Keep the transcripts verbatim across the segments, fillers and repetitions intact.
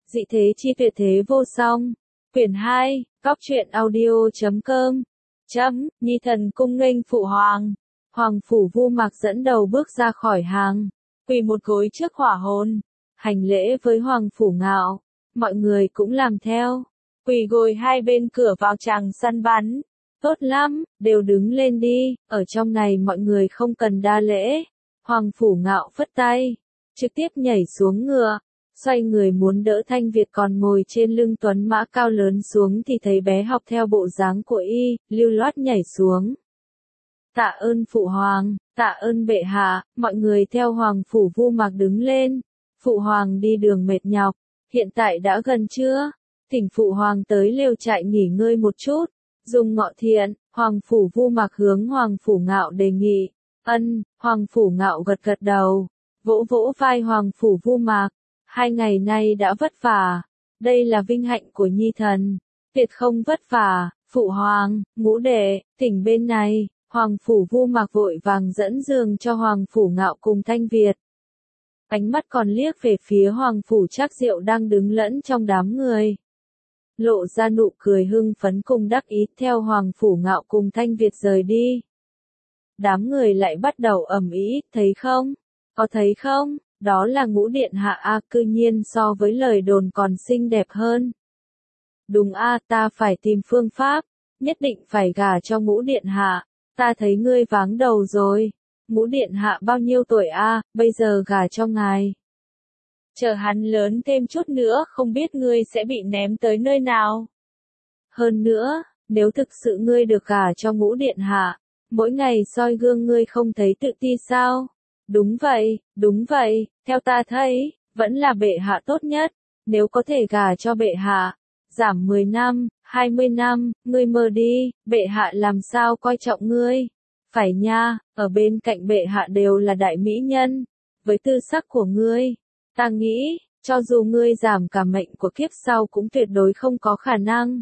Dị thế chi tuyệt thế vô song. Quyển hai, Cóc truyện audio chấm com. Chấm, Nhi thần cung nghênh phụ hoàng. Hoàng phủ Vu Mạc dẫn đầu bước ra khỏi hàng, quỳ một gối trước hỏa hồn, hành lễ với Hoàng phủ Ngạo. Mọi người cũng làm theo, quỳ gối hai bên cửa vào tràng săn bắn. Tốt lắm, đều đứng lên đi, ở trong này mọi người không cần đa lễ. Hoàng phủ Ngạo phất tay, trực tiếp nhảy xuống ngựa, xoay người muốn đỡ Thanh Việt còn ngồi trên lưng tuấn mã cao lớn xuống thì thấy bé học theo bộ dáng của y, lưu loát nhảy xuống. Tạ ơn phụ hoàng, tạ ơn bệ hạ, mọi người theo Hoàng phủ Vu Mạc đứng lên. Phụ hoàng đi đường mệt nhọc, hiện tại đã gần trưa, thỉnh phụ hoàng tới lều trại nghỉ ngơi một chút. Dùng ngọ thiện, Hoàng phủ Vu Mạc hướng Hoàng phủ Ngạo đề nghị. Ân, Hoàng phủ Ngạo gật gật đầu, vỗ vỗ vai Hoàng phủ Vu Mạc. Hai ngày nay đã vất vả, đây là vinh hạnh của nhi thần, tuyệt không vất vả. Phụ hoàng, ngũ đệ, thỉnh bên này. Hoàng phủ Vu Mạc vội vàng dẫn giường cho Hoàng phủ Ngạo cùng Thanh Việt. Ánh mắt còn liếc về phía Hoàng phủ Trác Diệu đang đứng lẫn trong đám người, lộ ra nụ cười hưng phấn cùng đắc ý theo Hoàng phủ Ngạo cùng Thanh Việt rời đi. Đám người lại bắt đầu ầm ĩ, thấy không? Có thấy không? Đó là ngũ điện hạ a, cư nhiên so với lời đồn còn xinh đẹp hơn. Đúng a, ta phải tìm phương pháp, nhất định phải gả cho ngũ điện hạ. Ta thấy ngươi váng đầu rồi. Ngũ điện hạ bao nhiêu tuổi a, bây giờ gả cho ngài. Chờ hắn lớn thêm chút nữa không biết ngươi sẽ bị ném tới nơi nào. Hơn nữa, nếu thực sự ngươi được gả cho ngũ điện hạ, mỗi ngày soi gương ngươi không thấy tự ti sao? Đúng vậy, đúng vậy, theo ta thấy, vẫn là bệ hạ tốt nhất. Nếu có thể gả cho bệ hạ, giảm mười năm, hai mươi năm, ngươi mơ đi, bệ hạ làm sao coi trọng ngươi. Phải nha, ở bên cạnh bệ hạ đều là đại mỹ nhân. Với tư sắc của ngươi, ta nghĩ, cho dù ngươi giảm cả mệnh của kiếp sau cũng tuyệt đối không có khả năng.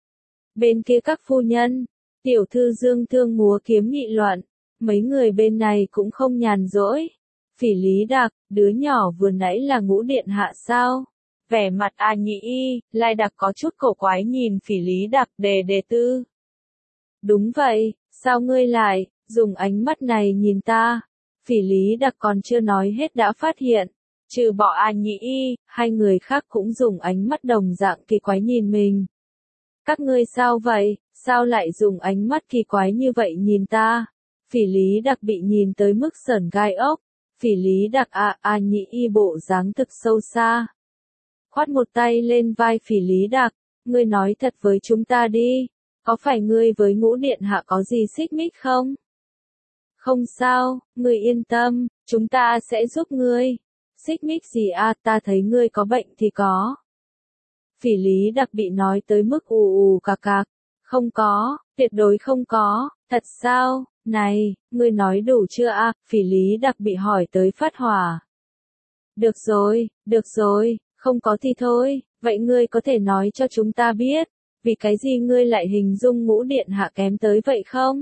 Bên kia các phu nhân, tiểu thư dương thương múa kiếm nghị luận, mấy người bên này cũng không nhàn rỗi. Phỉ Lý Đạc, đứa nhỏ vừa nãy là ngũ điện hạ sao? Vẻ mặt A Nhĩ Y, Lai Đặc có chút cổ quái nhìn Phỉ Lý Đạc đề đề tư. Đúng vậy, sao ngươi lại, dùng ánh mắt này nhìn ta? Phỉ Lý Đạc còn chưa nói hết đã phát hiện, trừ bỏ A Nhĩ Y, hai người khác cũng dùng ánh mắt đồng dạng kỳ quái nhìn mình. Các ngươi sao vậy, sao lại dùng ánh mắt kỳ quái như vậy nhìn ta? Phỉ Lý Đạc bị nhìn tới mức sởn gai ốc. Phỉ Lý Đạc a, A Nhĩ Y bộ dáng thực sâu xa. Khoát một tay lên vai Phỉ Lý Đạc, ngươi nói thật với chúng ta đi, có phải ngươi với ngũ điện hạ có gì xích mích không? Không sao, ngươi yên tâm, chúng ta sẽ giúp ngươi. Xích mích gì a, ta thấy ngươi có bệnh thì có. Phỉ Lý Đạc bị nói tới mức ù ù cạc cạc, không có, tuyệt đối không có, thật sao? Này, ngươi nói đủ chưa a? Phỉ Lý Đạc bị hỏi tới phát hỏa. Được rồi, được rồi, không có thì thôi, vậy ngươi có thể nói cho chúng ta biết, vì cái gì ngươi lại hình dung ngũ điện hạ kém tới vậy không?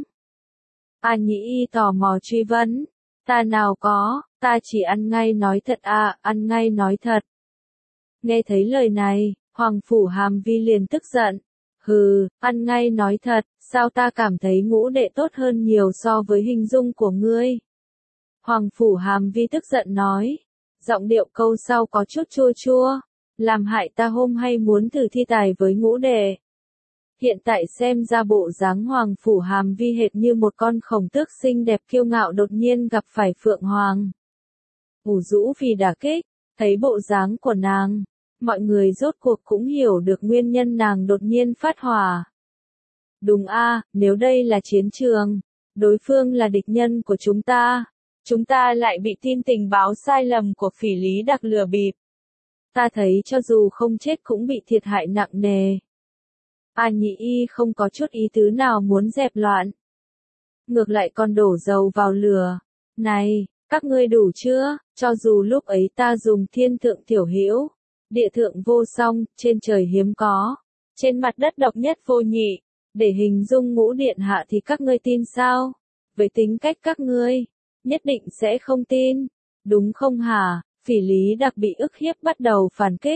A Nhĩ Y tò mò truy vấn, ta nào có, ta chỉ ăn ngay nói thật a, ăn ngay nói thật. Nghe thấy lời này, Hoàng phủ Hàm Vi liền tức giận. Hừ, ăn ngay nói thật, sao ta cảm thấy ngũ đệ tốt hơn nhiều so với hình dung của ngươi? Hoàng phủ Hàm Vi tức giận nói, giọng điệu câu sau có chút chua chua, làm hại ta hôm hay muốn thử thi tài với ngũ đệ. Hiện tại xem ra bộ dáng Hoàng phủ Hàm Vi hệt như một con khổng tước xinh đẹp kiêu ngạo đột nhiên gặp phải Phượng Hoàng. Ủ rũ vì đả kích, thấy bộ dáng của nàng. Mọi người rốt cuộc cũng hiểu được nguyên nhân nàng đột nhiên phát hỏa. Đúng a, nếu đây là chiến trường, đối phương là địch nhân của chúng ta, chúng ta lại bị tin tình báo sai lầm của Phỉ Lý Đạc lừa bịp. Ta thấy cho dù không chết cũng bị thiệt hại nặng nề. A Nhĩ Y không có chút ý tứ nào muốn dẹp loạn. Ngược lại còn đổ dầu vào lửa. Này, các ngươi đủ chưa, cho dù lúc ấy ta dùng thiên thượng tiểu hữu, địa thượng vô song, trên trời hiếm có, trên mặt đất độc nhất vô nhị, để hình dung ngũ điện hạ thì các ngươi tin sao? Với tính cách các ngươi, nhất định sẽ không tin, đúng không hả? Phỉ Lý Đạc bị ức hiếp bắt đầu phản kích,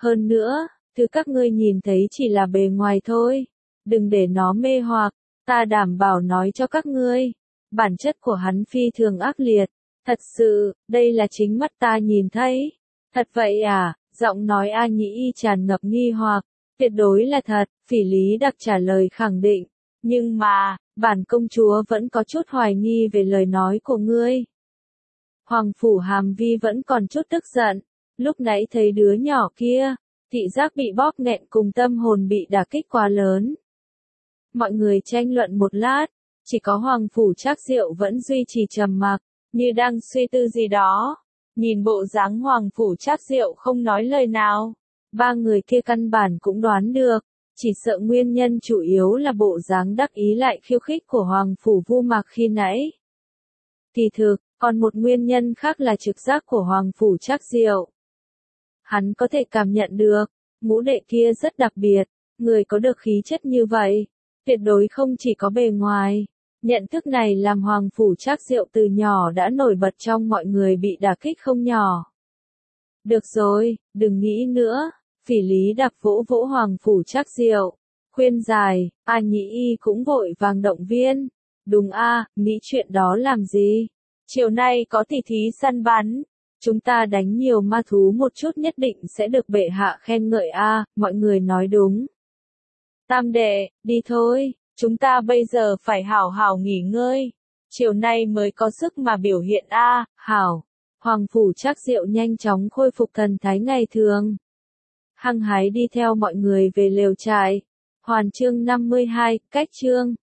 Hơn nữa, thứ các ngươi nhìn thấy chỉ là bề ngoài thôi. Đừng để nó mê hoặc, ta đảm bảo nói cho các ngươi. Bản chất của hắn phi thường ác liệt. Thật sự, đây là chính mắt ta nhìn thấy. Thật vậy à? Giọng nói A Nhĩ Y tràn ngập nghi hoặc. Tuyệt đối là thật, Phỉ Lý Đặc trả lời khẳng định. Nhưng mà, bản công chúa vẫn có chút hoài nghi về lời nói của ngươi. Hoàng phủ Hàm Vi vẫn còn chút tức giận. Lúc nãy thấy đứa nhỏ kia, thị giác bị bóp nghẹn cùng tâm hồn bị đả kích quá lớn. Mọi người tranh luận một lát, chỉ có Hoàng phủ Trác Diệu vẫn duy trì trầm mặc, như đang suy tư gì đó. Nhìn bộ dáng Hoàng phủ Trác Diệu không nói lời nào, ba người kia căn bản cũng đoán được, chỉ sợ nguyên nhân chủ yếu là bộ dáng đắc ý lại khiêu khích của Hoàng phủ Vu Mạc khi nãy. Kỳ thực, còn một nguyên nhân khác là trực giác của Hoàng phủ Trác Diệu. Hắn có thể cảm nhận được, ngũ đệ kia rất đặc biệt, người có được khí chất như vậy, tuyệt đối không chỉ có bề ngoài. Nhận thức này làm Hoàng phủ Trác Diệu từ nhỏ đã nổi bật trong mọi người bị đả kích không nhỏ. Được rồi, đừng nghĩ nữa, Phỉ Lý Đặc vỗ vỗ Hoàng phủ Trác Diệu, khuyên giải. A Nhĩ Y cũng vội vàng động viên. Đúng a, nghĩ chuyện đó làm gì? Chiều nay có tỷ thí săn bắn, chúng ta đánh nhiều ma thú một chút nhất định sẽ được bệ hạ khen ngợi a, mọi người nói đúng. Tam đệ, đi thôi, chúng ta bây giờ phải hảo hảo nghỉ ngơi, chiều nay mới có sức mà biểu hiện a, hảo. Hoàng phủ Trác Diệu nhanh chóng khôi phục thần thái ngày thường. Hăng hái đi theo mọi người về lều trại. Hoàn chương năm mươi hai, cách chương.